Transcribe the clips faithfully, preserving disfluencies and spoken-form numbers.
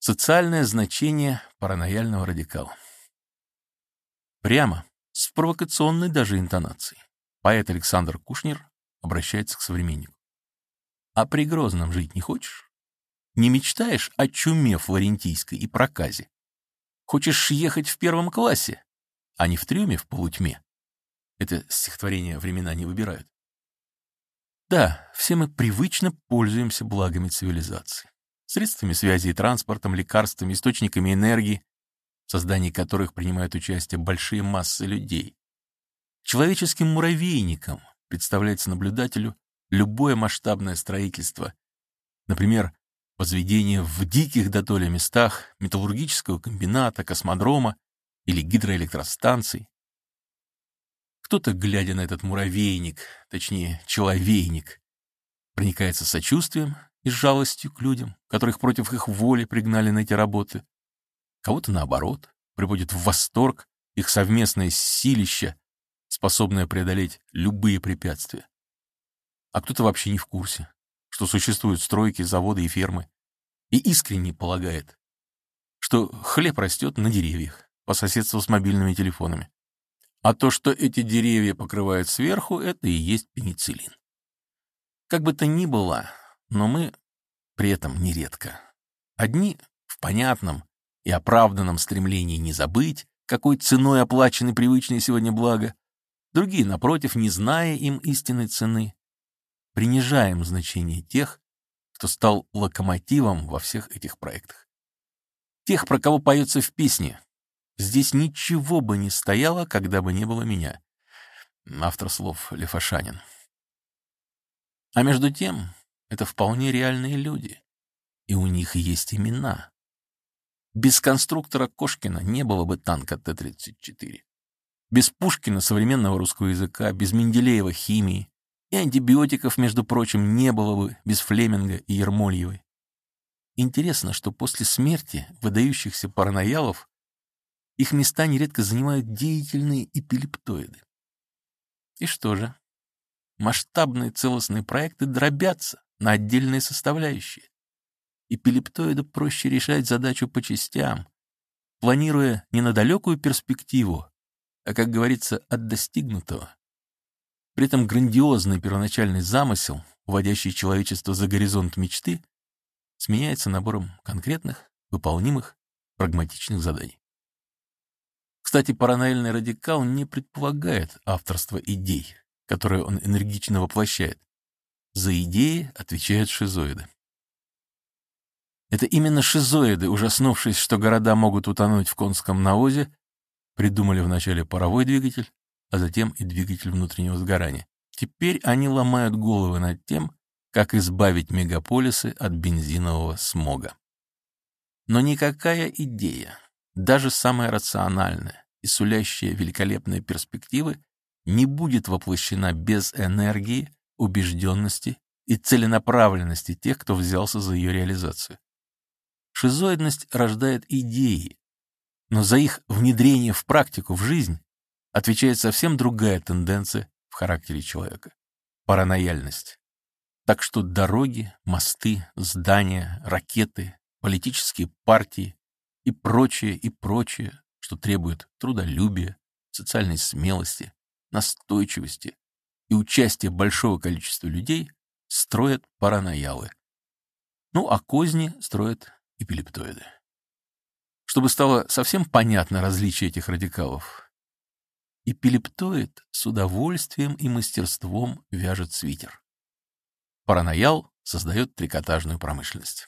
Социальное значение паранояльного радикала. Прямо, с провокационной даже интонацией, поэт Александр Кушнер обращается к современнику. А при Грозном жить не хочешь? Не мечтаешь о чуме флорентийской и проказе? Хочешь ехать в первом классе, а не в трюме в полутьме? Это стихотворение времена не выбирают. Да, все мы привычно пользуемся благами цивилизации. Средствами связи и транспортом, лекарствами, источниками энергии, в создании которых принимают участие большие массы людей. Человеческим муравейником представляется наблюдателю любое масштабное строительство, например, возведение в диких дотоле местах металлургического комбината, космодрома или гидроэлектростанций. Кто-то, глядя на этот муравейник, точнее, человейник, проникается сочувствием и жалостью к людям, которых против их воли пригнали на эти работы. Кого-то, наоборот, приводит в восторг их совместное силище, способное преодолеть любые препятствия. А кто-то вообще не в курсе, что существуют стройки, заводы и фермы, и искренне полагает, что хлеб растет на деревьях по соседству с мобильными телефонами. А то, что эти деревья покрывают сверху, это и есть пенициллин. Как бы то ни было, но мы при этом нередко. Одни в понятном и оправданном стремлении не забыть, какой ценой оплачены привычные сегодня блага, другие, напротив, не зная им истинной цены, принижаем значение тех, кто стал локомотивом во всех этих проектах. Тех, про кого поется в песне «Здесь ничего бы не стояло, когда бы не было меня». Автор слов Лев Ашанин. А между тем, это вполне реальные люди, и у них есть имена. Без конструктора Кошкина не было бы танка Т тридцать четыре. Без Пушкина современного русского языка, без Менделеева химии и антибиотиков, между прочим, не было бы без Флеминга и Ермольевой. Интересно, что после смерти выдающихся параноялов их места нередко занимают деятельные эпилептоиды. И что же? Масштабные целостные проекты дробятся на отдельные составляющие. Эпилептоиду проще решать задачу по частям, планируя не на далекую перспективу, а, как говорится, от достигнутого. При этом грандиозный первоначальный замысел, уводящий человечество за горизонт мечты, сменяется набором конкретных, выполнимых, прагматичных заданий. Кстати, паранояльный радикал не предполагает авторство идей, которые он энергично воплощает. За идеи отвечают шизоиды. Это именно шизоиды, ужаснувшись, что города могут утонуть в Конском навозе, придумали вначале паровой двигатель, а затем и двигатель внутреннего сгорания. Теперь они ломают головы над тем, как избавить мегаполисы от бензинового смога. Но никакая идея, даже самая рациональная и сулящая великолепные перспективы, не будет воплощена без энергии, убежденности и целенаправленности тех, кто взялся за ее реализацию. Шизоидность рождает идеи, но за их внедрение в практику, в жизнь, отвечает совсем другая тенденция в характере человека — паранояльность. Так что дороги, мосты, здания, ракеты, политические партии и прочее, и прочее, что требует трудолюбия, социальной смелости, настойчивости и участия большого количества людей, строят параноялы. Ну, а козни строят эпилептоиды. Чтобы стало совсем понятно различие этих радикалов, эпилептоид с удовольствием и мастерством вяжет свитер. Параноял создает трикотажную промышленность.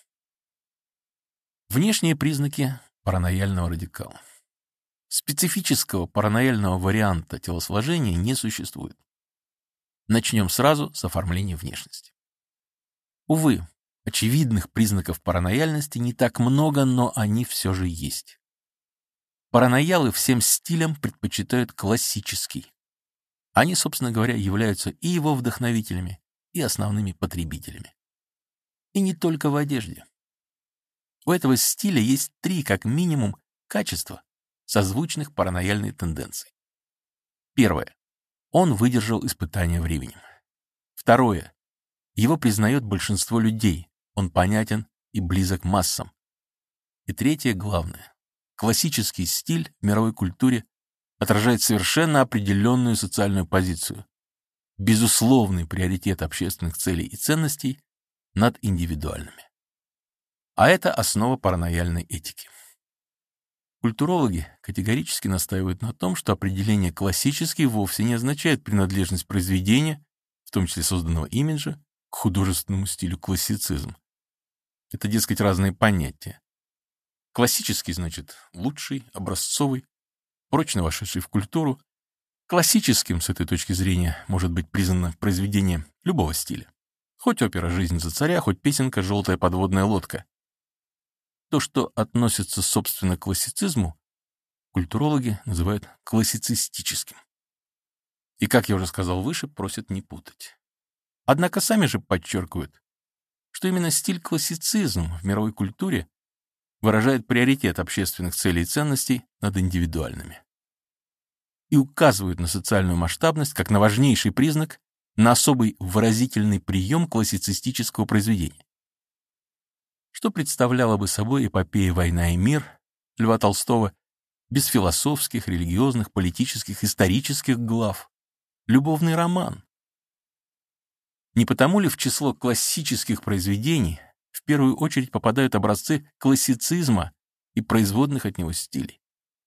Внешние признаки паранояльного радикала. Специфического паранояльного варианта телосложения не существует. Начнем сразу с оформления внешности. Увы, очевидных признаков паранояльности не так много, но они все же есть. Параноялы всем стилям предпочитают классический. Они, собственно говоря, являются и его вдохновителями, и основными потребителями. И не только в одежде. У этого стиля есть три, как минимум, качества, созвучных паранояльной тенденции. Первое. Он выдержал испытания временем. Второе. Его признает большинство людей, он понятен и близок массам. И третье, главное. Классический стиль в мировой культуре отражает совершенно определенную социальную позицию. Безусловный приоритет общественных целей и ценностей над индивидуальными. А это основа паранояльной этики. Культурологи категорически настаивают на том, что определение «классический» вовсе не означает принадлежность произведения, в том числе созданного имиджа, к художественному стилю классицизм. Это, дескать, разные понятия. Классический значит лучший, образцовый, прочно вошедший в культуру. Классическим с этой точки зрения может быть признано произведение любого стиля. Хоть опера «Жизнь за царя», хоть песенка «Желтая подводная лодка». То, что относится, собственно, к классицизму, культурологи называют классицистическим. И, как я уже сказал выше, просят не путать. Однако сами же подчеркивают, что именно стиль классицизм в мировой культуре выражает приоритет общественных целей и ценностей над индивидуальными. И указывают на социальную масштабность как на важнейший признак, на особый выразительный прием классицистического произведения. Что представляла бы собой эпопея «Война и мир» Льва Толстого без философских, религиозных, политических, исторических глав? Любовный роман. Не потому ли в число классических произведений в первую очередь попадают образцы классицизма и производных от него стилей?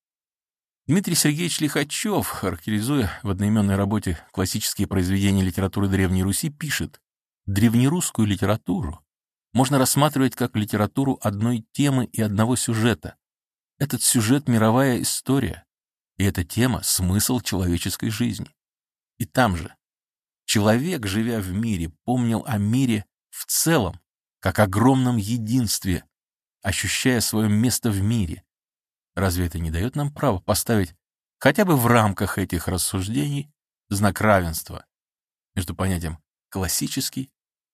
Дмитрий Сергеевич Лихачев, характеризуя в одноименной работе классические произведения литературы Древней Руси, пишет: «Древнерусскую литературу можно рассматривать как литературу одной темы и одного сюжета. Этот сюжет — мировая история, и эта тема — смысл человеческой жизни. И там же человек, живя в мире, помнил о мире в целом, как огромном единстве, ощущая свое место в мире. Разве это не дает нам право поставить хотя бы в рамках этих рассуждений знак равенства между понятием «классический»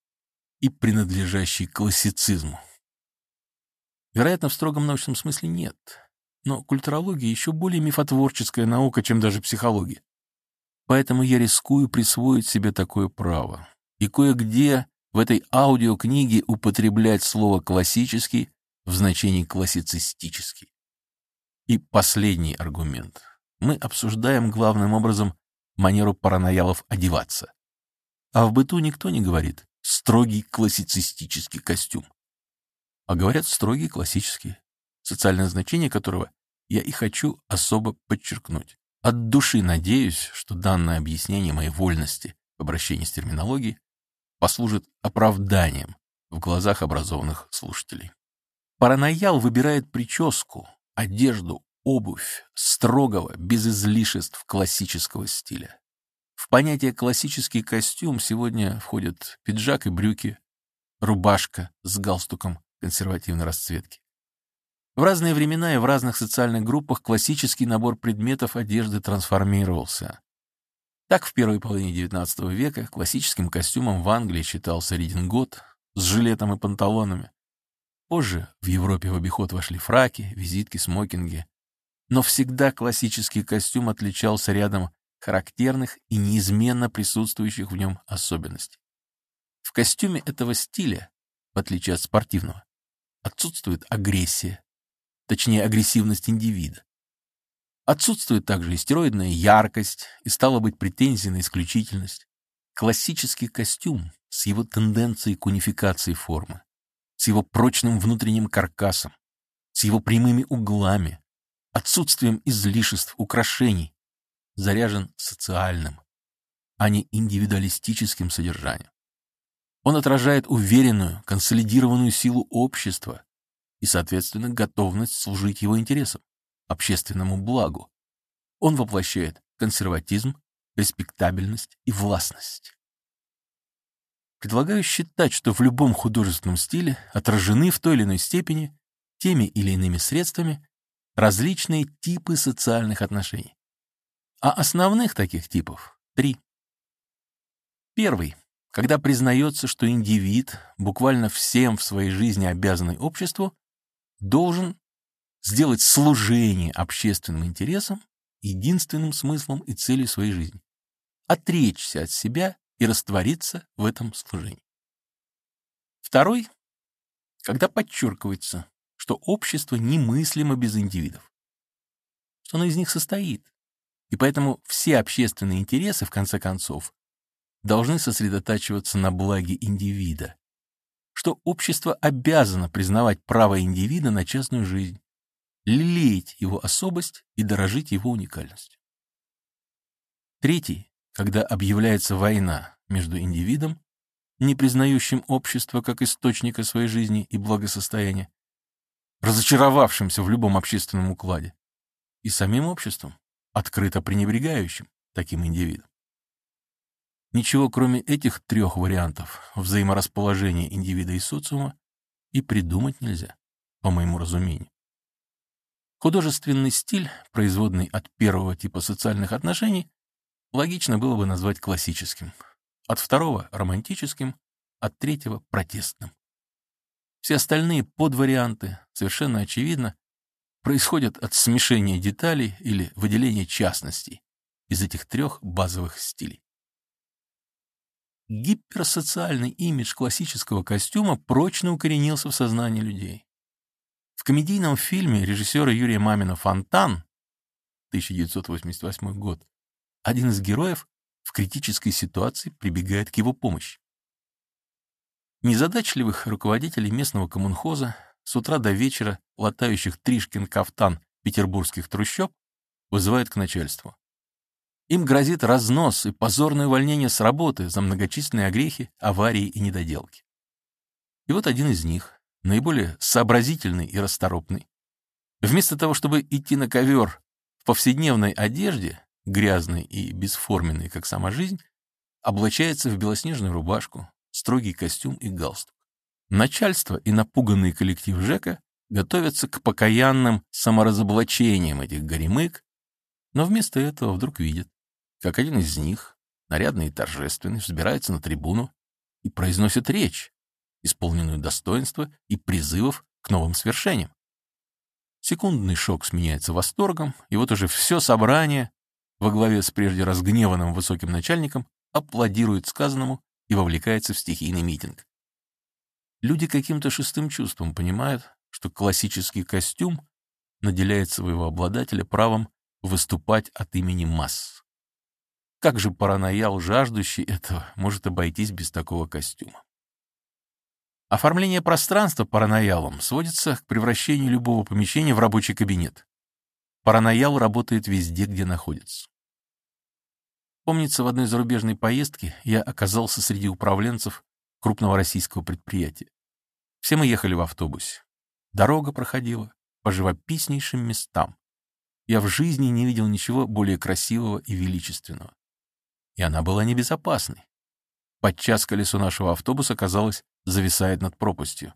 и принадлежащий классицизму?» Вероятно, в строгом научном смысле нет, но культурология еще более мифотворческая наука, чем даже психология. Поэтому я рискую присвоить себе такое право и кое-где в этой аудиокниге употреблять слово «классический» в значении «классицистический». И последний аргумент. Мы обсуждаем главным образом манеру параноялов одеваться. А в быту никто не говорит «строгий классицистический костюм», а говорят «строгий классический», социальное значение которого я и хочу особо подчеркнуть. От души надеюсь, что данное объяснение моей вольности в обращении с терминологией послужит оправданием в глазах образованных слушателей. Параноял выбирает прическу, одежду, обувь строгого, без излишеств классического стиля. В понятие «классический костюм» сегодня входят пиджак и брюки, рубашка с галстуком консервативной расцветки. В разные времена и в разных социальных группах классический набор предметов одежды трансформировался. Так, в первой половине девятнадцатого века классическим костюмом в Англии считался редингот с жилетом и панталонами. Позже в Европе в обиход вошли фраки, визитки, смокинги. Но всегда классический костюм отличался рядом характерных и неизменно присутствующих в нем особенностей. В костюме этого стиля, в отличие от спортивного, отсутствует агрессия, точнее агрессивность индивида. Отсутствует также истероидная яркость и, стало быть, претензии на исключительность. Классический костюм с его тенденцией к унификации формы, с его прочным внутренним каркасом, с его прямыми углами, отсутствием излишеств, украшений, заряжен социальным, а не индивидуалистическим содержанием. Он отражает уверенную, консолидированную силу общества и, соответственно, готовность служить его интересам, общественному благу. Он воплощает консерватизм, респектабельность и властность. Предлагаю считать, что в любом художественном стиле отражены в той или иной степени, теми или иными средствами, различные типы социальных отношений. А основных таких типов три. Первый. Когда признается, что индивид, буквально всем в своей жизни обязанный обществу, должен сделать служение общественным интересам единственным смыслом и целью своей жизни, отречься от себя и раствориться в этом служении. Второй, когда подчеркивается, что общество немыслимо без индивидов, что оно из них состоит, и поэтому все общественные интересы, в конце концов, должны сосредотачиваться на благе индивида, что общество обязано признавать право индивида на частную жизнь, лелеять его особость и дорожить его уникальностью. Третий, когда объявляется война между индивидом, не признающим общество как источника своей жизни и благосостояния, разочаровавшимся в любом общественном укладе, и самим обществом, открыто пренебрегающим таким индивидом. Ничего, кроме этих трех вариантов взаиморасположения индивида и социума, и придумать нельзя, по моему разумению. Художественный стиль, производный от первого типа социальных отношений, логично было бы назвать классическим, от второго — романтическим, от третьего — протестным. Все остальные подварианты, совершенно очевидно, происходят от смешения деталей или выделения частностей из этих трех базовых стилей. Гиперсоциальный имидж классического костюма прочно укоренился в сознании людей. В комедийном фильме режиссера Юрия Мамина «Фонтан» тысяча девятьсот восемьдесят восьмой год один из героев в критической ситуации прибегает к его помощи. Незадачливых руководителей местного коммунхоза, с утра до вечера латающих Тришкин кафтан петербургских трущоб, вызывают к начальству. Им грозит разнос и позорное увольнение с работы за многочисленные огрехи, аварии и недоделки. И вот один из них, наиболее сообразительный и расторопный, вместо того, чтобы идти на ковер в повседневной одежде, грязной и бесформенной, как сама жизнь, облачается в белоснежную рубашку, строгий костюм и галстук. Начальство и напуганный коллектив ЖЭКа готовятся к покаянным саморазоблачениям этих горемык, но вместо этого вдруг видят, как один из них, нарядный и торжественный, взбирается на трибуну и произносит речь, исполненную достоинства и призывов к новым свершениям. Секундный шок сменяется восторгом, и вот уже все собрание во главе с прежде разгневанным высоким начальником аплодирует сказанному и вовлекается в стихийный митинг. Люди каким-то шестым чувством понимают, что классический костюм наделяет своего обладателя правом выступать от имени масс. Как же параноял, жаждущий этого, может обойтись без такого костюма? Оформление пространства параноялом сводится к превращению любого помещения в рабочий кабинет. Параноял работает везде, где находится. Помнится, в одной зарубежной поездке я оказался среди управленцев крупного российского предприятия. Все мы ехали в автобусе. Дорога проходила по живописнейшим местам. Я в жизни не видел ничего более красивого и величественного. И она была небезопасной. Подчас колесо нашего автобуса, казалось, зависает над пропастью.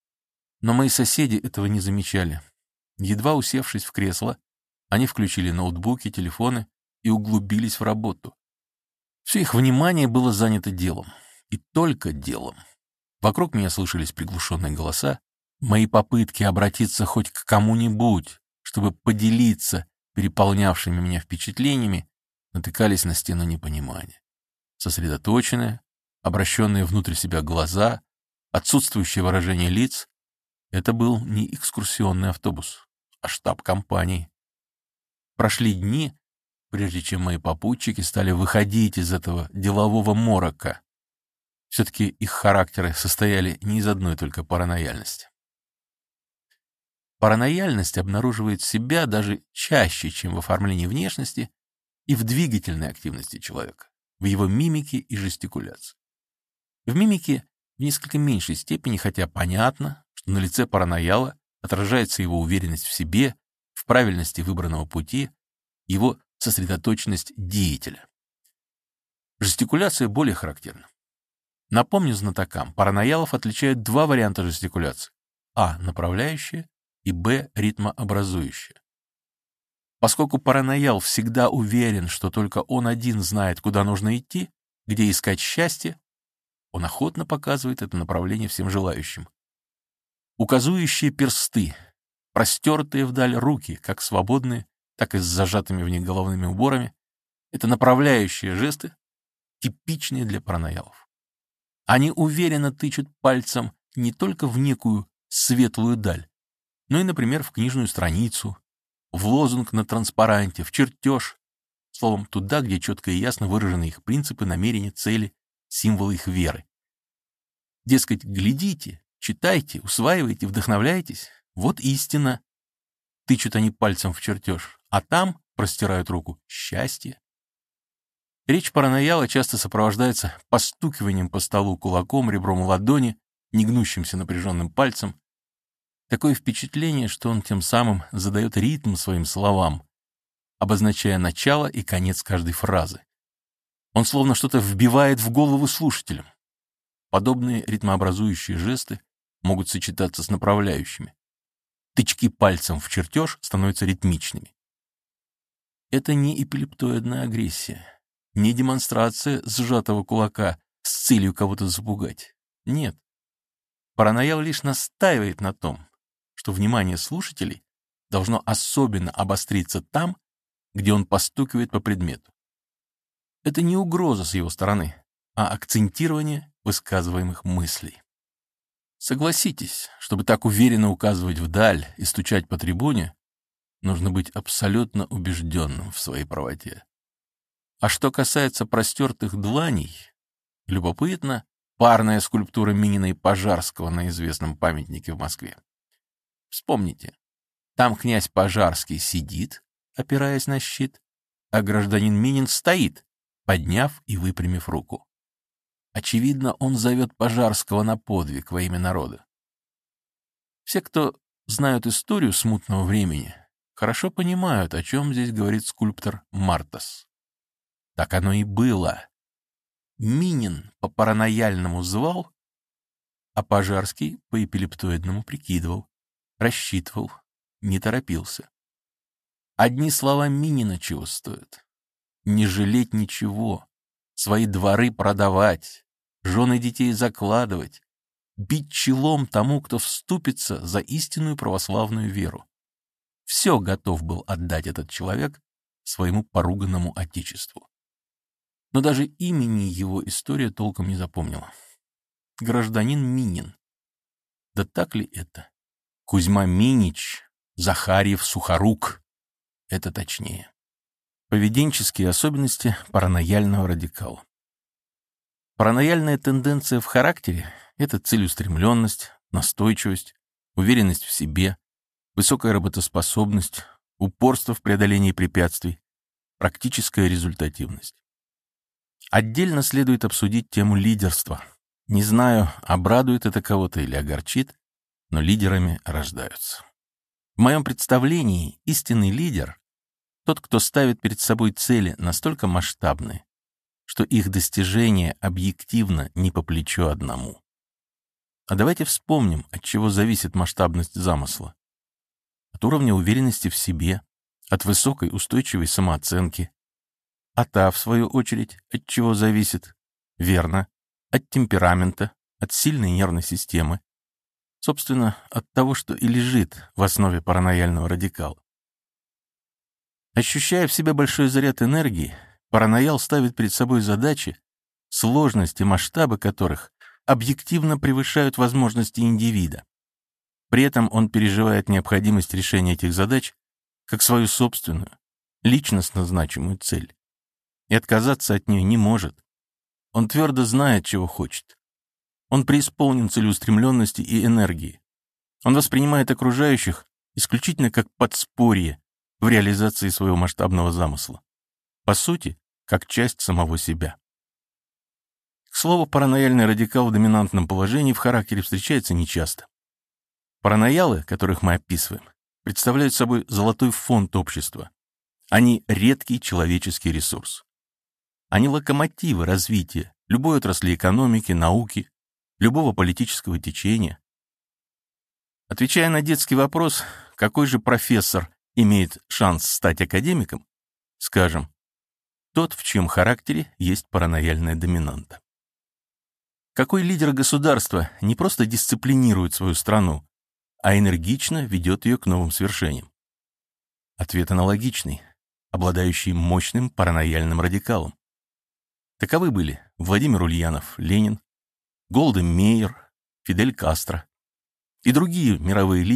Но мои соседи этого не замечали. Едва усевшись в кресло, они включили ноутбуки, телефоны и углубились в работу. Все их внимание было занято делом. И только делом. Вокруг меня слышались приглушенные голоса. Мои попытки обратиться хоть к кому-нибудь, чтобы поделиться переполнявшими меня впечатлениями, натыкались на стену непонимания. Сосредоточенные, обращенные внутрь себя глаза, отсутствующее выражение лиц — это был не экскурсионный автобус, а штаб компании. Прошли дни, прежде чем мои попутчики стали выходить из этого делового морока. Все-таки их характеры состояли не из одной только паранояльности. Паранояльность обнаруживает себя даже чаще, чем в оформлении внешности и в двигательной активности человека, в его мимике и жестикуляции. В мимике в несколько меньшей степени, хотя понятно, что на лице паранояла отражается его уверенность в себе, в правильности выбранного пути, его сосредоточенность деятеля. Жестикуляция более характерна. Напомню знатокам, параноялов отличают два варианта жестикуляции: а. направляющая и б. ритмообразующая. Поскольку параноял всегда уверен, что только он один знает, куда нужно идти, где искать счастье, он охотно показывает это направление всем желающим. Указующие персты, простертые вдаль руки, как свободные, так и с зажатыми в них головными уборами, это направляющие жесты, типичные для параноялов. Они уверенно тычут пальцем не только в некую светлую даль, но и, например, в книжную страницу, в лозунг на транспаранте, в чертеж, словом, туда, где четко и ясно выражены их принципы, намерения, цели, символы их веры. Дескать, глядите, читайте, усваивайте, вдохновляйтесь. Вот истина. Тычут они пальцем в чертеж, а там простирают руку счастье. Речь паранояла часто сопровождается постукиванием по столу кулаком, ребром ладони, негнущимся напряженным пальцем. Такое впечатление, что он тем самым задает ритм своим словам, обозначая начало и конец каждой фразы. Он словно что-то вбивает в голову слушателям. Подобные ритмообразующие жесты могут сочетаться с направляющими. Тычки пальцем в чертеж становятся ритмичными. Это не эпилептоидная агрессия, не демонстрация сжатого кулака с целью кого-то запугать. Нет. Параноял лишь настаивает на том, что внимание слушателей должно особенно обостриться там, где он постукивает по предмету. Это не угроза с его стороны, а акцентирование высказываемых мыслей. Согласитесь, чтобы так уверенно указывать вдаль и стучать по трибуне, нужно быть абсолютно убежденным в своей правоте. А что касается простертых дланей, любопытно парная скульптура Минина и Пожарского на известном памятнике в Москве. Вспомните, там князь Пожарский сидит, опираясь на щит, а гражданин Минин стоит, подняв и выпрямив руку. Очевидно, он зовет Пожарского на подвиг во имя народа. Все, кто знают историю смутного времени, хорошо понимают, о чем здесь говорит скульптор Мартас. Так оно и было. Минин по паранояльному звал, а Пожарский по эпилептоидному прикидывал, рассчитывал, не торопился. Одни слова Минина чего стоят? Не жалеть ничего, свои дворы продавать, жены детей закладывать, бить челом тому, кто вступится за истинную православную веру. Все готов был отдать этот человек своему поруганному отечеству. Но даже имени его история толком не запомнила. Гражданин Минин. Да так ли это? Кузьма Минич, Захарьев Сухорук. Это точнее. Поведенческие особенности паранояльного радикала. Паранояльная тенденция в характере — это целеустремленность, настойчивость, уверенность в себе, высокая работоспособность, упорство в преодолении препятствий, практическая результативность. Отдельно следует обсудить тему лидерства. Не знаю, обрадует это кого-то или огорчит, но лидерами рождаются. В моем представлении истинный лидер — тот, кто ставит перед собой цели настолько масштабные, что их достижение объективно не по плечу одному. А давайте вспомним, от чего зависит масштабность замысла. От уровня уверенности в себе, от высокой устойчивой самооценки. А та, в свою очередь, от чего зависит? Верно, от темперамента, от сильной нервной системы. Собственно, от того, что и лежит в основе паранояльного радикала. Ощущая в себе большой заряд энергии, параноял ставит перед собой задачи, сложности, масштабы которых объективно превышают возможности индивида. При этом он переживает необходимость решения этих задач как свою собственную, личностно значимую цель. И отказаться от нее не может. Он твердо знает, чего хочет. Он преисполнен целеустремленности и энергии. Он воспринимает окружающих исключительно как подспорье в реализации своего масштабного замысла. По сути, как часть самого себя. К слову, паранояльный радикал в доминантном положении в характере встречается нечасто. Параноялы, которых мы описываем, представляют собой золотой фонд общества. Они редкий человеческий ресурс. Они локомотивы развития любой отрасли экономики, науки, любого политического течения. Отвечая на детский вопрос, какой же профессор имеет шанс стать академиком, скажем, тот, в чьем характере есть паранояльная доминанта. Какой лидер государства не просто дисциплинирует свою страну, а энергично ведет ее к новым свершениям? Ответ аналогичный, обладающий мощным паранояльным радикалом. Таковы были Владимир Ульянов, Ленин, Голда Меир, Фидель Кастро и другие мировые лидеры,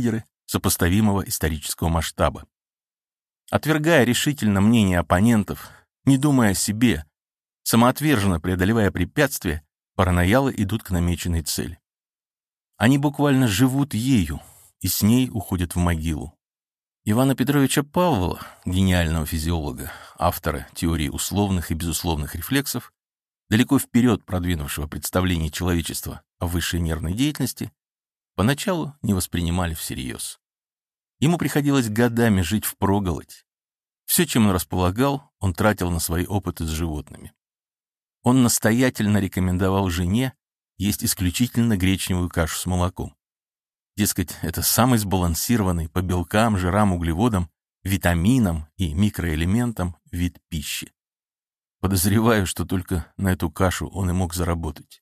сопоставимого исторического масштаба. Отвергая решительно мнение оппонентов, не думая о себе, самоотверженно преодолевая препятствия, параноялы идут к намеченной цели. Они буквально живут ею и с ней уходят в могилу. Ивана Петровича Павлова, гениального физиолога, автора теории условных и безусловных рефлексов, далеко вперед продвинувшего представление человечества о высшей нервной деятельности, поначалу не воспринимали всерьез. Ему приходилось годами жить впроголодь. Все, чем он располагал, он тратил на свои опыты с животными. Он настоятельно рекомендовал жене есть исключительно гречневую кашу с молоком. Дескать, это самый сбалансированный по белкам, жирам, углеводам, витаминам и микроэлементам вид пищи. Подозреваю, что только на эту кашу он и мог заработать.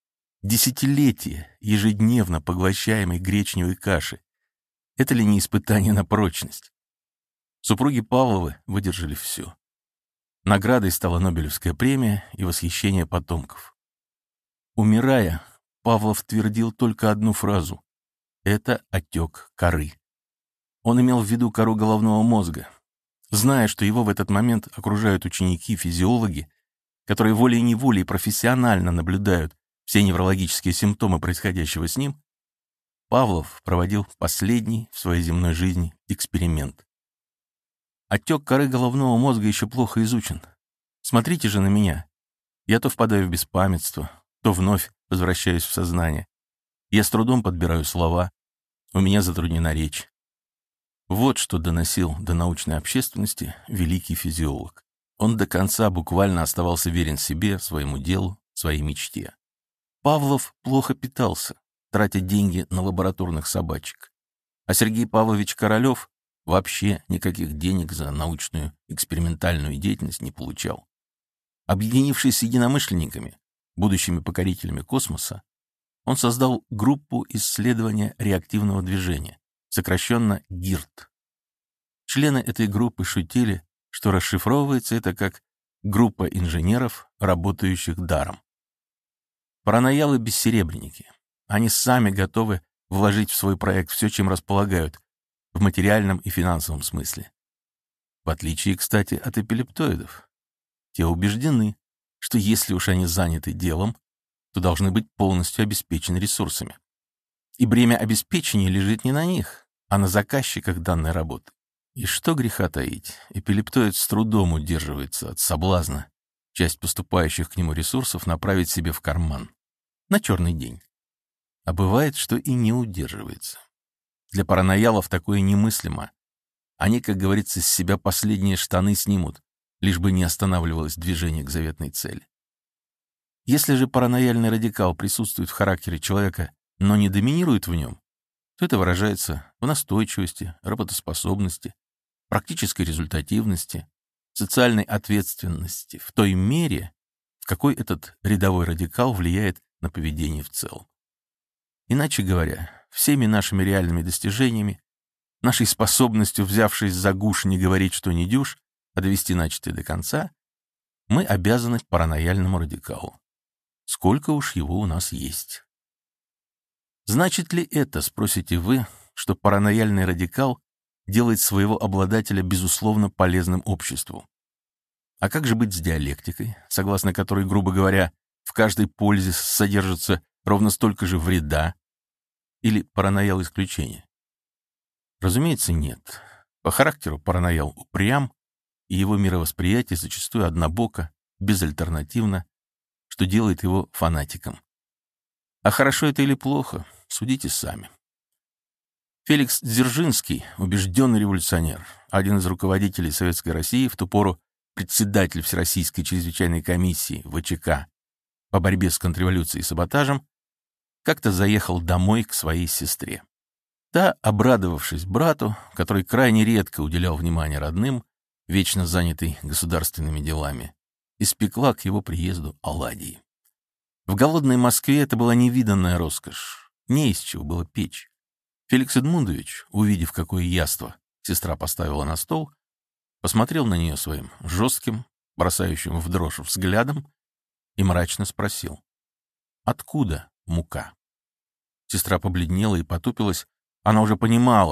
Десятилетия ежедневно поглощаемой гречневой каши — это ли не испытание на прочность? Супруги Павловы выдержали все. Наградой стала Нобелевская премия и восхищение потомков. Умирая, Павлов твердил только одну фразу: это отек коры. Он имел в виду кору головного мозга, зная, что его в этот момент окружают ученики-физиологи, которые волей-неволей профессионально наблюдают все неврологические симптомы происходящего с ним. Павлов проводил последний в своей земной жизни эксперимент. Отек коры головного мозга еще плохо изучен. Смотрите же на меня. Я то впадаю в беспамятство, то вновь возвращаюсь в сознание. Я с трудом подбираю слова, у меня затруднена речь. Вот что доносил до научной общественности великий физиолог. Он до конца буквально оставался верен себе, своему делу, своей мечте. Павлов плохо питался, тратя деньги на лабораторных собачек. А Сергей Павлович Королёв вообще никаких денег за научную экспериментальную деятельность не получал. Объединившись с единомышленниками, будущими покорителями космоса, он создал группу исследования реактивного движения, сокращенно ГИРД. Члены этой группы шутили, что расшифровывается это как «группа инженеров, работающих даром». Параноялы-бессеребренники. Они сами готовы вложить в свой проект все, чем располагают, в материальном и финансовом смысле. В отличие, кстати, от эпилептоидов. Те убеждены, что если уж они заняты делом, то должны быть полностью обеспечены ресурсами. И бремя обеспечения лежит не на них, а на заказчиках данной работы. И что греха таить, эпилептоид с трудом удерживается от соблазна часть поступающих к нему ресурсов направить себе в карман, на черный день. А бывает, что и не удерживается. Для параноялов такое немыслимо. Они, как говорится, с себя последние штаны снимут, лишь бы не останавливалось движение к заветной цели. Если же паранояльный радикал присутствует в характере человека, но не доминирует в нем, то это выражается в настойчивости, работоспособности, практической результативности, социальной ответственности в той мере, в какой этот рядовой радикал влияет на поведение в целом. Иначе говоря, всеми нашими реальными достижениями, нашей способностью, взявшись за гуш, не говорить, что не дюж, а довести начатое до конца, мы обязаны паранояльному радикалу. Сколько уж его у нас есть. Значит ли это, спросите вы, что паранояльный радикал делает своего обладателя безусловно полезным обществу? А как же быть с диалектикой, согласно которой, грубо говоря, в каждой пользе содержится ровно столько же вреда? Или параноял исключение? Разумеется, нет. По характеру параноял упрям, и его мировосприятие зачастую однобоко, безальтернативно, что делает его фанатиком. А хорошо это или плохо, судите сами. Феликс Дзержинский, убежденный революционер, один из руководителей Советской России, в ту пору председатель Всероссийской чрезвычайной комиссии ВЧК по борьбе с контрреволюцией и саботажем, как-то заехал домой к своей сестре. Та, обрадовавшись брату, который крайне редко уделял внимание родным, вечно занятый государственными делами, испекла к его приезду оладьи. В голодной Москве это была невиданная роскошь, не из чего было печь. Феликс Эдмундович, увидев, какое яство сестра поставила на стол, посмотрел на нее своим жестким, бросающим в дрожь взглядом и мрачно спросил: «Откуда мука?» Сестра побледнела и потупилась. Она уже понимала,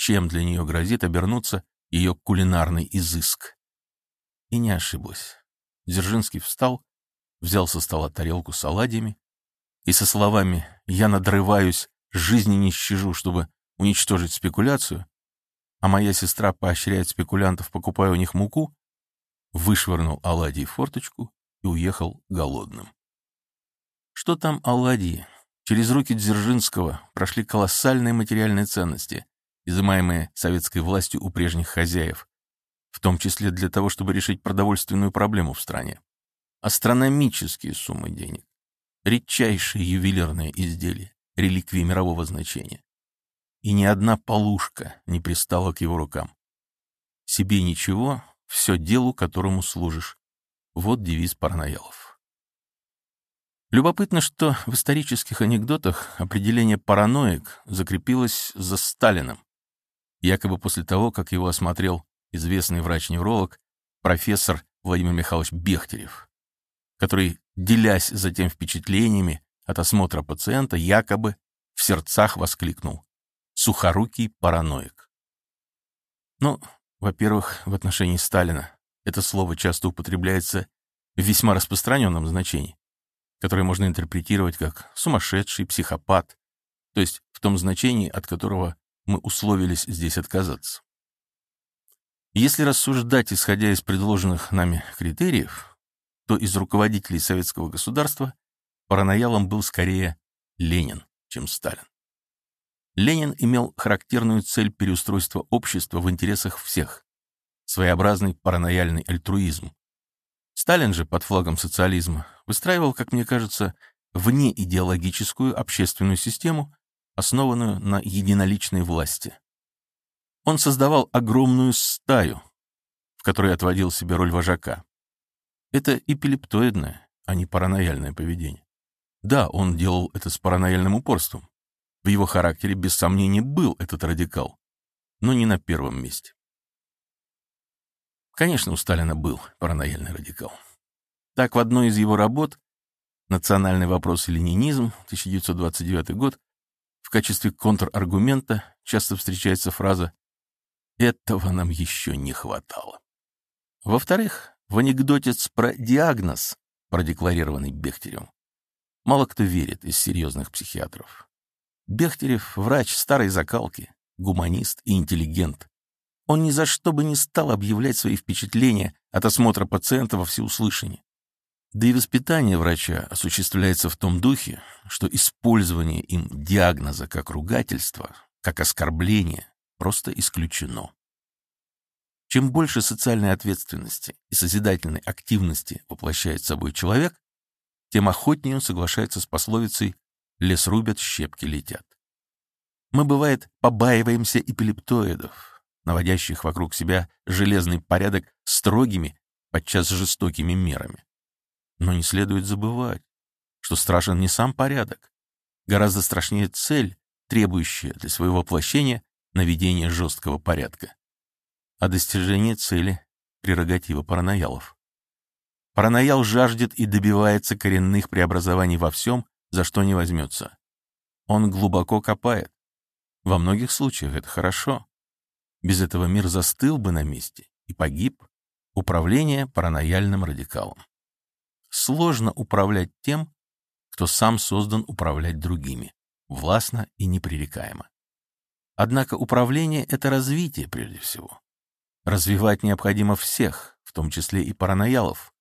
чем для нее грозит обернуться ее кулинарный изыск. И не ошиблась. Дзержинский встал, взял со стола тарелку с оладьями и со словами «я надрываюсь, жизни не щажу, чтобы уничтожить спекуляцию, а моя сестра поощряет спекулянтов, покупая у них муку», вышвырнул оладьи в форточку и уехал голодным. Что там оладьи? Через руки Дзержинского прошли колоссальные материальные ценности, изымаемые советской властью у прежних хозяев, в том числе для того, чтобы решить продовольственную проблему в стране. Астрономические суммы денег, редчайшие ювелирные изделия, реликвии мирового значения. И ни одна полушка не пристала к его рукам. «Себе ничего, все делу, которому служишь». Вот девиз Параноялов. Любопытно, что в исторических анекдотах определение «параноик» закрепилось за Сталиным, якобы после того, как его осмотрел известный врач-невролог профессор Владимир Михайлович Бехтерев, который, делясь затем впечатлениями от осмотра пациента, якобы в сердцах воскликнул: «Сухорукий параноик». Ну, во-первых, в отношении Сталина это слово часто употребляется в весьма распространенном значении, которое можно интерпретировать как «сумасшедший», «психопат», то есть в том значении, от которого мы условились здесь отказаться. Если рассуждать, исходя из предложенных нами критериев, то из руководителей советского государства параноялом был скорее Ленин, чем Сталин. Ленин имел характерную цель переустройства общества в интересах всех, своеобразный паранояльный альтруизм. Сталин же под флагом социализма выстраивал, как мне кажется, внеидеологическую общественную систему, основанную на единоличной власти. Он создавал огромную стаю, в которой отводил себе роль вожака. Это эпилептоидное, а не паранояльное поведение. Да, он делал это с паранояльным упорством. В его характере, без сомнения, был этот радикал, но не на первом месте. Конечно, у Сталина был паранояльный радикал. Так, в одной из его работ «Национальный вопрос и ленинизм», тысяча девятьсот двадцать девятый год, в качестве контраргумента часто встречается фраза «этого нам еще не хватало». Во-вторых, в анекдотец про диагноз, продекларированный Бехтеревым, мало кто верит из серьезных психиатров. Бехтерев — врач старой закалки, гуманист и интеллигент. Он ни за что бы не стал объявлять свои впечатления от осмотра пациента во всеуслышание. Да и воспитание врача осуществляется в том духе, что использование им диагноза как ругательства, как оскорбление, просто исключено. Чем больше социальной ответственности и созидательной активности воплощает собой человек, тем охотнее он соглашается с пословицей «лес рубят, щепки летят». Мы, бывает, побаиваемся эпилептоидов, наводящих вокруг себя железный порядок строгими, подчас жестокими мерами. Но не следует забывать, что страшен не сам порядок, гораздо страшнее цель, требующая для своего воплощения наведения жесткого порядка. А достижение цели — прерогатива параноялов. Параноял жаждет и добивается коренных преобразований во всем, за что не возьмется. Он глубоко копает. Во многих случаях это хорошо. Без этого мир застыл бы на месте и погиб. Управление паранояльным радикалом. Сложно управлять тем, кто сам создан управлять другими, властно и непререкаемо. Однако управление — это развитие прежде всего. Развивать необходимо всех, в том числе и параноялов,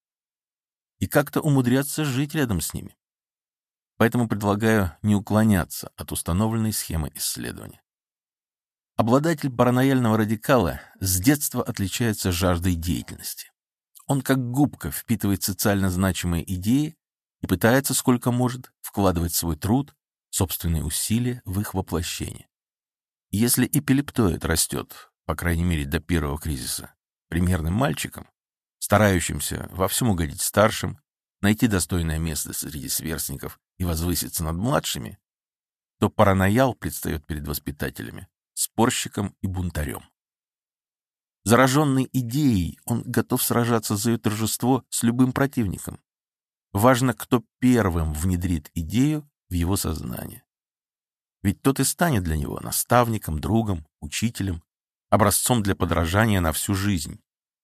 и как-то умудряться жить рядом с ними. Поэтому предлагаю не уклоняться от установленной схемы исследования. Обладатель паранояльного радикала с детства отличается жаждой деятельности. Он как губка впитывает социально значимые идеи и пытается, сколько может, вкладывать свой труд, собственные усилия в их воплощение. Если эпилептоид растет, по крайней мере до первого кризиса, примерным мальчиком, старающимся во всем угодить старшим, найти достойное место среди сверстников и возвыситься над младшими, то параноял предстает перед воспитателями спорщиком и бунтарем. Зараженный идеей, он готов сражаться за ее торжество с любым противником. Важно, кто первым внедрит идею в его сознание. Ведь тот и станет для него наставником, другом, учителем, образцом для подражания на всю жизнь.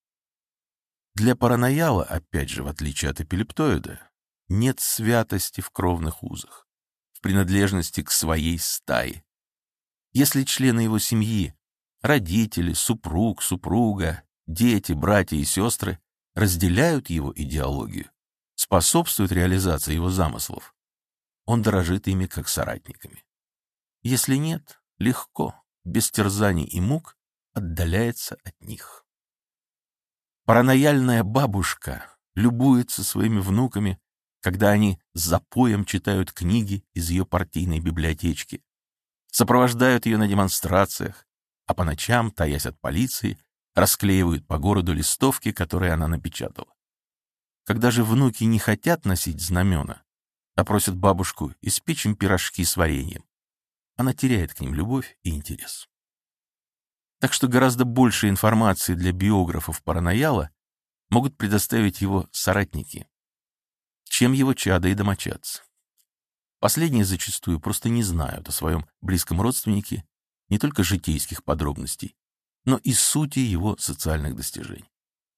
Для паранояла, опять же, в отличие от эпилептоида, нет святости в кровных узах, в принадлежности к своей стае. Если члены его семьи, родители, супруг, супруга, дети, братья и сестры разделяют его идеологию, способствуют реализации его замыслов, он дорожит ими как соратниками. Если нет, легко, без терзаний и мук, отдаляется от них. Паранояльная бабушка любуется своими внуками, когда они с запоем читают книги из ее партийной библиотечки, сопровождают ее на демонстрациях, а по ночам, таясь от полиции, расклеивают по городу листовки, которые она напечатала. Когда же внуки не хотят носить знамена, а просят бабушку испечь им пирожки с вареньем, она теряет к ним любовь и интерес. Так что гораздо больше информации для биографов паранояла могут предоставить его соратники, чем его чада и домочадцы. Последние зачастую просто не знают о своем близком родственнике не только житейских подробностей, но и сути его социальных достижений.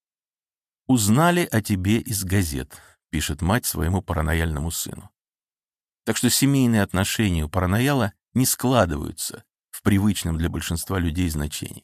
«Узнали о тебе из газет», — пишет мать своему паранояльному сыну. Так что семейные отношения у паранояла не складываются в привычном для большинства людей значении.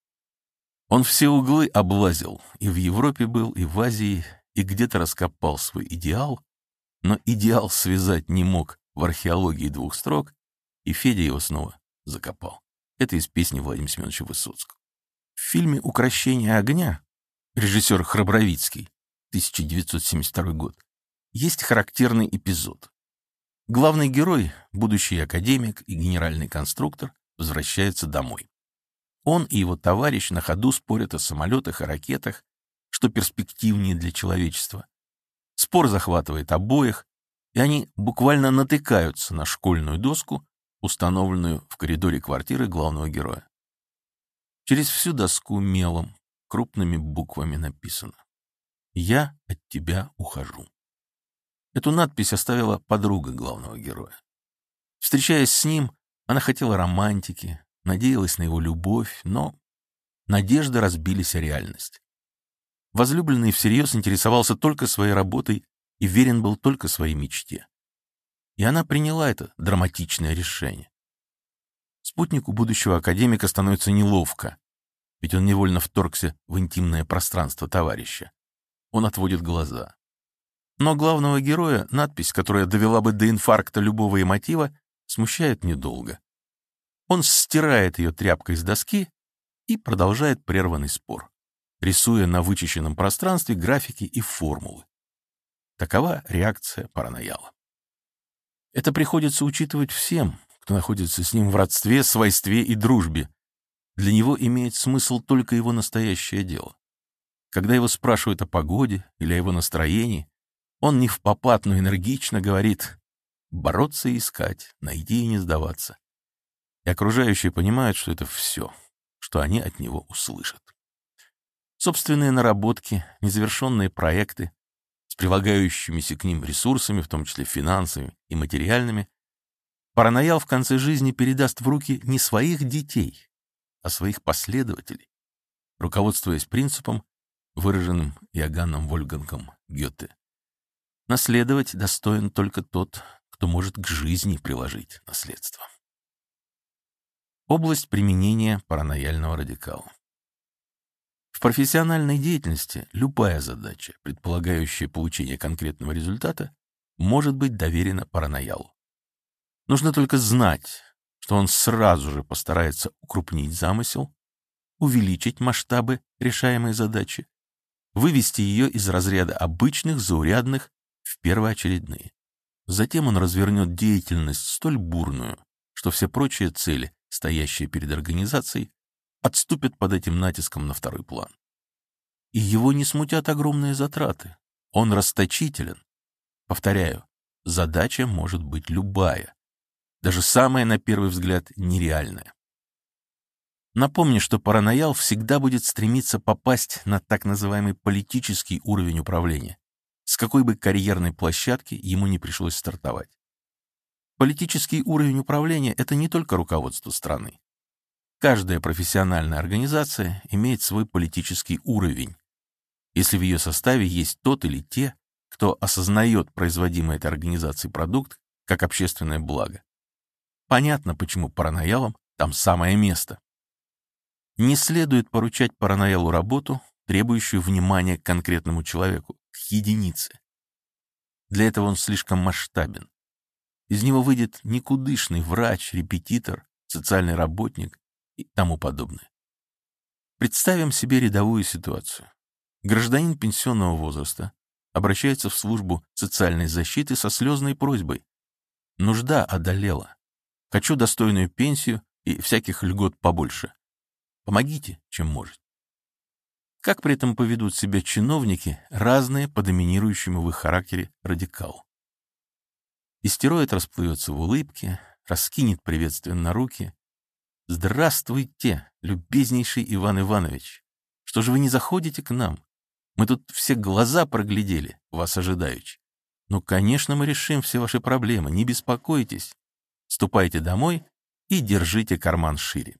Он все углы облазил, и в Европе был, и в Азии, и где-то раскопал свой идеал, но идеал связать не мог в археологии двух строк, и Федя его снова закопал. Это из песни Владимира Семеновича Высоцкого. В фильме «Укрощение огня» режиссер Храбровицкий, тысяча девятьсот семьдесят второй год, есть характерный эпизод. Главный герой, будущий академик и генеральный конструктор, возвращается домой. Он и его товарищ на ходу спорят о самолетах и ракетах, что перспективнее для человечества. Спор захватывает обоих, и они буквально натыкаются на школьную доску, установленную в коридоре квартиры главного героя. Через всю доску мелом, крупными буквами написано: «Я от тебя ухожу». Эту надпись оставила подруга главного героя. Встречаясь с ним, она хотела романтики, надеялась на его любовь, но надежды разбились о реальность. Возлюбленный всерьез интересовался только своей работой и верен был только своей мечте. И она приняла это драматичное решение. Спутнику будущего академика становится неловко, ведь он невольно вторгся в интимное пространство товарища. Он отводит глаза. Но главного героя надпись, которая довела бы до инфаркта любого эмотива, смущает недолго. Он стирает ее тряпкой с доски и продолжает прерванный спор, рисуя на вычищенном пространстве графики и формулы. Такова реакция паранояла. Это приходится учитывать всем, кто находится с ним в родстве, свойстве и дружбе. Для него имеет смысл только его настоящее дело. Когда его спрашивают о погоде или о его настроении, он не впопад, но энергично говорит: бороться и искать, найти и не сдаваться. И окружающие понимают, что это все, что они от него услышат. Собственные наработки, незавершенные проекты с прилагающимися к ним ресурсами, в том числе финансовыми и материальными, параноял в конце жизни передаст в руки не своих детей, а своих последователей, руководствуясь принципом, выраженным Иоганном Вольфгангом Гёте: наследовать достоин только тот, кто может к жизни приложить наследство. Область применения паранояльного радикала. В профессиональной деятельности любая задача, предполагающая получение конкретного результата, может быть доверена параноялу. Нужно только знать, что он сразу же постарается укрупнить замысел, увеличить масштабы решаемой задачи, вывести ее из разряда обычных, заурядных в первоочередные. Затем он развернет деятельность столь бурную, что все прочие цели, стоящие перед организацией, отступят под этим натиском на второй план. И его не смутят огромные затраты. Он расточителен. Повторяю, задача может быть любая, даже самая, на первый взгляд, нереальная. Напомню, что параноял всегда будет стремиться попасть на так называемый политический уровень управления, с какой бы карьерной площадки ему не пришлось стартовать. Политический уровень управления — это не только руководство страны. Каждая профессиональная организация имеет свой политический уровень, если в ее составе есть тот или те, кто осознает производимый этой организацией продукт как общественное благо. Понятно, почему параноялам там самое место. Не следует поручать параноялу работу, требующую внимания к конкретному человеку, к единице. Для этого он слишком масштабен. Из него выйдет никудышный врач, репетитор, социальный работник и тому подобное. Представим себе рядовую ситуацию. Гражданин пенсионного возраста обращается в службу социальной защиты со слезной просьбой. Нужда одолела. Хочу достойную пенсию и всяких льгот побольше. Помогите, чем можете. Как при этом поведут себя чиновники, разные по доминирующему в их характере радикалу? Истероид расплывется в улыбке, раскинет приветственно руки. «Здравствуйте, любезнейший Иван Иванович! Что же вы не заходите к нам? Мы тут все глаза проглядели, вас ожидаючи. Ну, конечно, мы решим все ваши проблемы, не беспокойтесь. Ступайте домой и держите карман шире».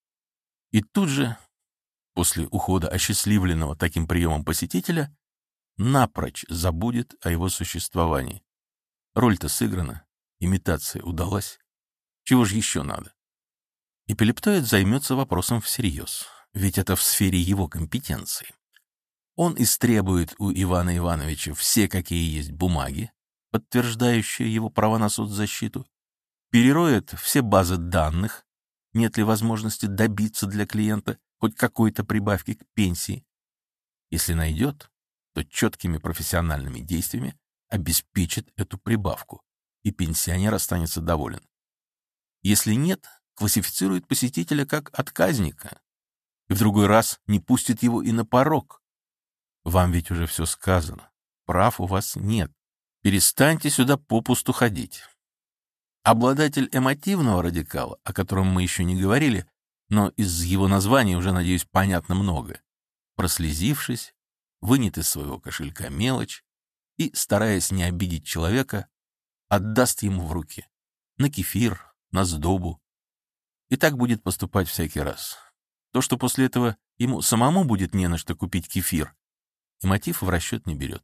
И тут же, после ухода осчастливленного таким приемом посетителя, напрочь забудет о его существовании. Роль-то сыграна, имитация удалась. Чего же еще надо? Эпилептоид займется вопросом всерьез, ведь это в сфере его компетенции. Он истребует у Ивана Ивановича все, какие есть бумаги, подтверждающие его права на соцзащиту, перероет все базы данных, нет ли возможности добиться для клиента хоть какой-то прибавки к пенсии. Если найдет, то четкими профессиональными действиями обеспечит эту прибавку, и пенсионер останется доволен. Если нет, классифицирует посетителя как отказника, и в другой раз не пустит его и на порог. Вам ведь уже все сказано, прав у вас нет, перестаньте сюда попусту ходить. Обладатель эмотивного радикала, о котором мы еще не говорили, но из его названия уже, надеюсь, понятно многое, прослезившись, вынет из своего кошелька мелочь и, стараясь не обидеть человека, отдаст ему в руки на кефир, на сдобу. И так будет поступать всякий раз. То, что после этого ему самому будет не на что купить кефир, эмотив в расчет не берет.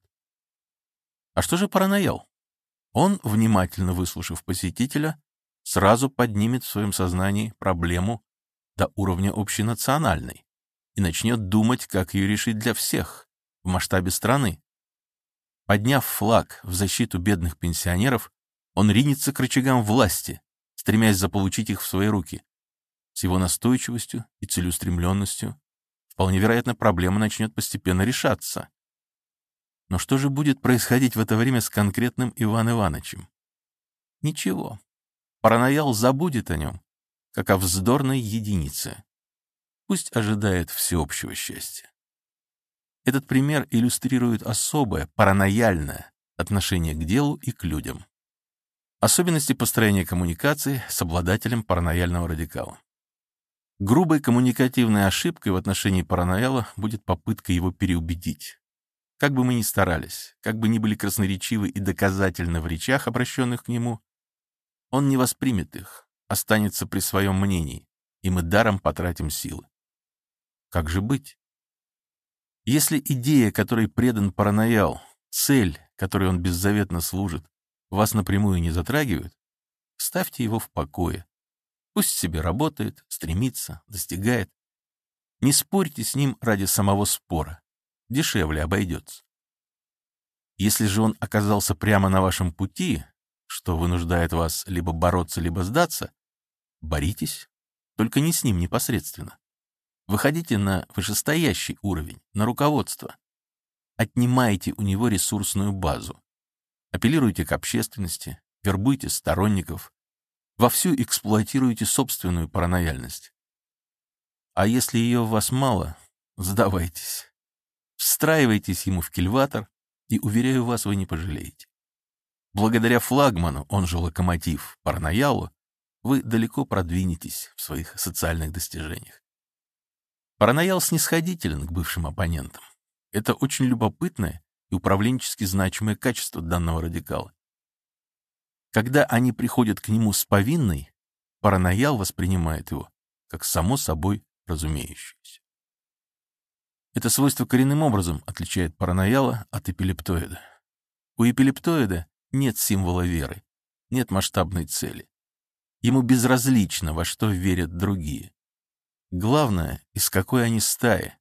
А что же параноял? Он, внимательно выслушав посетителя, сразу поднимет в своем сознании проблему до уровня общенациональной и начнет думать, как ее решить для всех в масштабе страны. Подняв флаг в защиту бедных пенсионеров, он ринется к рычагам власти, стремясь заполучить их в свои руки. С его настойчивостью и целеустремленностью вполне вероятно, проблема начнет постепенно решаться. Но что же будет происходить в это время с конкретным Иваном Ивановичем? Ничего. Параноял забудет о нем, как о вздорной единице. Пусть ожидает всеобщего счастья. Этот пример иллюстрирует особое, паранояльное отношение к делу и к людям. Особенности построения коммуникации с обладателем паранояльного радикала. Грубой коммуникативной ошибкой в отношении паранояла будет попытка его переубедить. Как бы мы ни старались, как бы ни были красноречивы и доказательны в речах, обращенных к нему, он не воспримет их, останется при своем мнении, и мы даром потратим силы. Как же быть? Если идея, которой предан параноял, цель, которой он беззаветно служит, вас напрямую не затрагивает, ставьте его в покое. Пусть себе работает, стремится, достигает. Не спорьте с ним ради самого спора. Дешевле обойдется. Если же он оказался прямо на вашем пути, что вынуждает вас либо бороться, либо сдаться, боритесь, только не с ним непосредственно. Выходите на вышестоящий уровень, на руководство. Отнимайте у него ресурсную базу. Апеллируйте к общественности, вербуйте сторонников, вовсю эксплуатируйте собственную паранояльность. А если ее в вас мало, сдавайтесь. Встраивайтесь ему в кильватор, и, уверяю вас, вы не пожалеете. Благодаря флагману, он же локомотив, параноялу, вы далеко продвинетесь в своих социальных достижениях. Параноял снисходителен к бывшим оппонентам. Это очень любопытное и управленчески значимое качество данного радикала. Когда они приходят к нему с повинной, параноял воспринимает его как само собой разумеющееся. Это свойство коренным образом отличает паранояла от эпилептоида. У эпилептоида нет символа веры, нет масштабной цели. Ему безразлично, во что верят другие. Главное, из какой они стаи.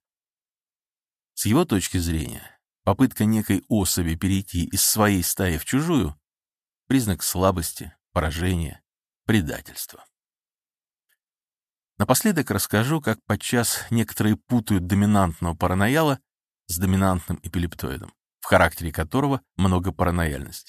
С его точки зрения, попытка некой особи перейти из своей стаи в чужую — признак слабости, поражения, предательства. Напоследок расскажу, как подчас некоторые путают доминантного паранояла с доминантным эпилептоидом, в характере которого много паранояльности.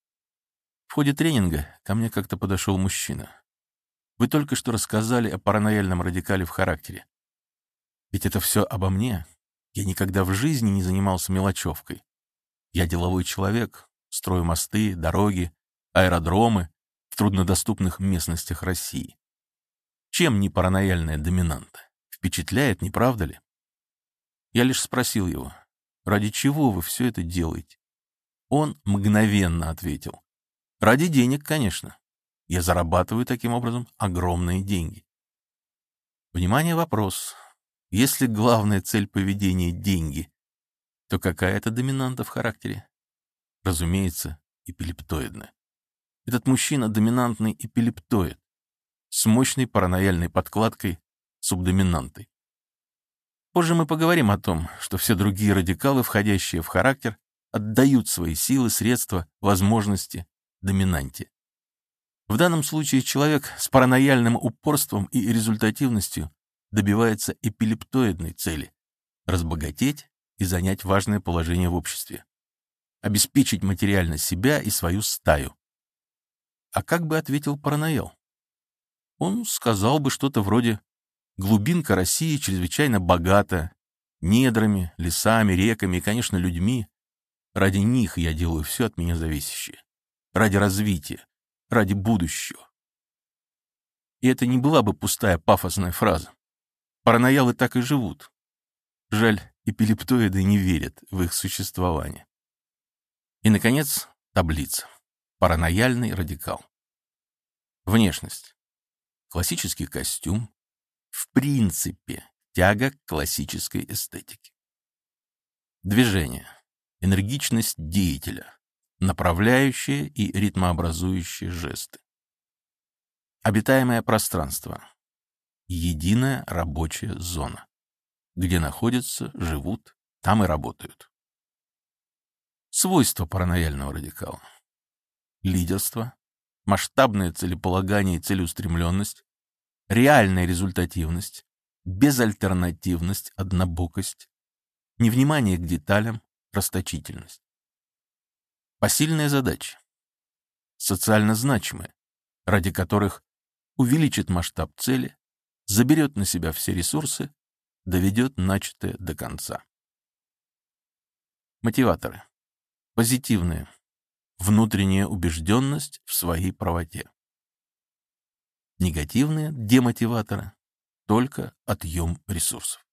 В ходе тренинга ко мне как-то подошел мужчина. Вы только что рассказали о паранояльном радикале в характере. Ведь это все обо мне. Я никогда в жизни не занимался мелочевкой. Я деловой человек, строю мосты, дороги, аэродромы в труднодоступных местностях России. Чем не паранояльная доминанта? Впечатляет, не правда ли? Я лишь спросил его, ради чего вы все это делаете? Он мгновенно ответил, ради денег, конечно. Я зарабатываю таким образом огромные деньги. Внимание, вопрос. Если главная цель поведения — деньги, то какая это доминанта в характере? Разумеется, эпилептоидная. Этот мужчина — доминантный эпилептоид с мощной паранояльной подкладкой субдоминантой. Позже мы поговорим о том, что все другие радикалы, входящие в характер, отдают свои силы, средства, возможности доминанте. В данном случае человек с паранояльным упорством и результативностью добивается эпилептоидной цели — разбогатеть и занять важное положение в обществе, обеспечить материально себя и свою стаю. А как бы ответил параноял? Он сказал бы что-то вроде «Глубинка России чрезвычайно богата, недрами, лесами, реками и, конечно, людьми. Ради них я делаю все от меня зависящее. Ради развития, ради будущего». И это не была бы пустая пафосная фраза. Параноялы так и живут. Жаль, эпилептоиды не верят в их существование. И, наконец, таблица. Паранояльный радикал. Внешность. Классический костюм. В принципе, тяга к классической эстетике. Движение. Энергичность деятеля. Направляющие и ритмообразующие жесты. Обитаемое пространство. Единая рабочая зона. Где находятся, живут, там и работают. Свойства паранояльного радикала. Лидерство, масштабное целеполагание и целеустремленность, реальная результативность, безальтернативность, однобокость, невнимание к деталям, расточительность. Посильные задачи. Социально значимые, ради которых увеличит масштаб цели, заберет на себя все ресурсы, доведет начатое до конца. Мотиваторы. Позитивные. Внутренняя убежденность в своей правоте. Негативные демотиваторы. Только отъем ресурсов.